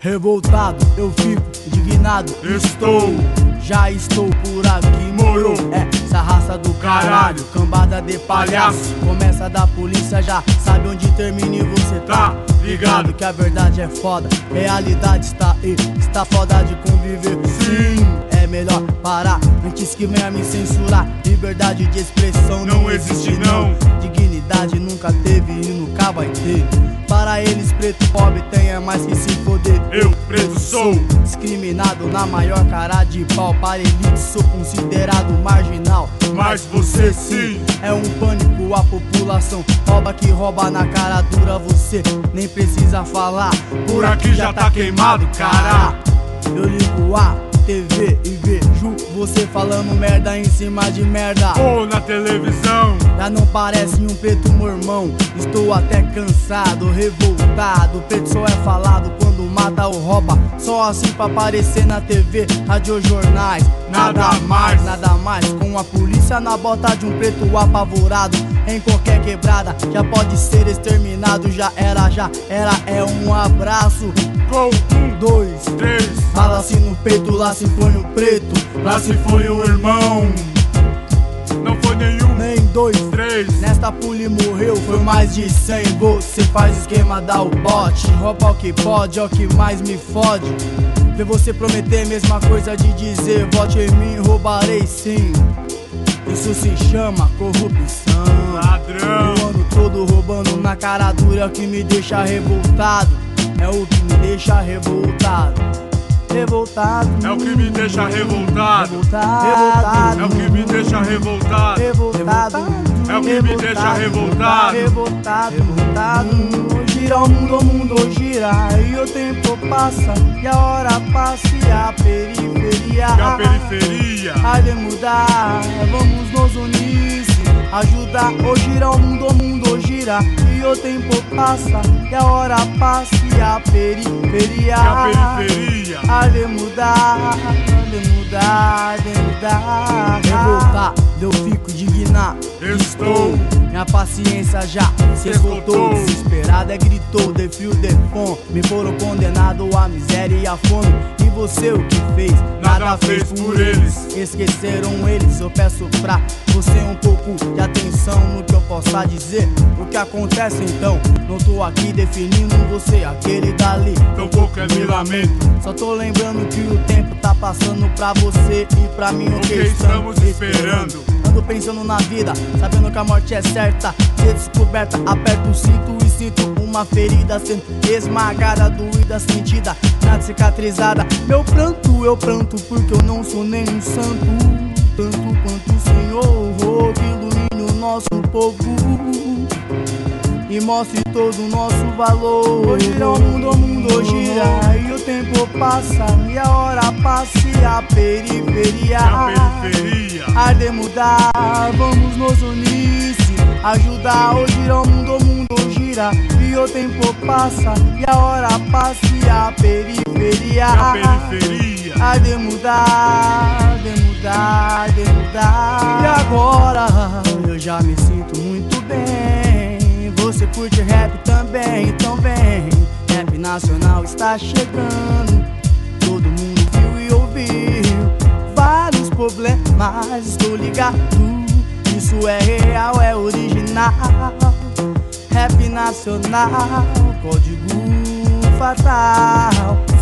Revoltado, eu fico indignado. Já estou por aqui, moro. Essa raça do caralho, cambada de palhaço. Começa da polícia, já sabe onde termina e você tá ligado que a verdade é foda, realidade está aí. Está foda de conviver, sim. É melhor parar antes que venha me censurar. Liberdade de expressão não existe não. Dignidade nunca teve e nunca vai ter. Para eles preto pobre tem é mais que se foder. Eu preto sou discriminado na maior cara de pau. Para elite sou considerado marginal. Mas você sim é um pânico, a população rouba que rouba na cara dura. Você nem precisa falar, por aqui já tá queimado, cara. Eu ligo a TV e vejo você falando merda em cima de merda. Ou na televisão já não parece um preto mormão. Estou até cansado, revoltado. Preto só é falado quando mata ou rouba. Só assim pra aparecer na TV, radiojornais. Nada mais, nada mais. Com a polícia na bota de um preto apavorado. Em qualquer quebrada já pode ser exterminado. Já era, é um abraço. Com 1, 2, 3, bala-se no peito, lá se foi um preto. Lá se foi um irmão. Não foi nenhum, nem 2, 3. Nesta pule morreu, foi mais de 100. Você faz esquema, dá o bote. Rouba o que pode, é o que mais me fode. Ver você prometer, mesma coisa de dizer vote em mim, roubarei sim. Isso se chama corrupção. Ladrão. O ano todo roubando na cara dura, é o que me deixa revoltado. É o que me deixa revoltado. Revoltado. É o que me deixa revoltado. Revoltado. É o que me deixa revoltado. Revoltado. É o que me deixa revoltado. Revoltado. Gira o mundo gira. E o tempo passa. E a hora passa. E a periferia. Há de mudar. Vamos nos unir. Ajudar. Ou gira o mundo gira. E o tempo passa. E a hora passa. E a periferia. Há de mudar. Revoltado, eu fico indignado. Estou. Minha paciência já se esgotou. Desesperada gritou, de frio de fome. Me foram condenados à miséria e à fome. E você o que fez? Nada fez por eles. Esqueceram eles, eu peço pra você um pouco de atenção no que eu possa dizer. O que acontece então? Não tô aqui definindo você, aquele dali. Tampouco é me lamento. Só tô lembrando que o tempo tá passando pra você e pra mim. O que estamos esperando? Ando pensando na vida, sabendo que a morte é certa. Ser descoberta, aperto o cinto e sinto uma ferida sendo esmagada, doída, sentida, nada cicatrizada. Eu pranto porque eu não sou nem um santo. Tanto quanto o Senhor, que ilumine o nosso povo e mostre todo o nosso valor. Gira o mundo gira. E o tempo passa. E a hora passa. E a periferia há de mudar. Vamos nos unir, ajudar. Hoje gira o mundo gira. E o tempo passa. E a hora passa. E a periferia há de mudar. E agora eu já me sinto muito bem. Você curte rap também, então vem. Rap nacional está chegando. Todo mundo viu e ouviu vários problemas, estou ligado. Isso é real, é original. Rap nacional, código fatal.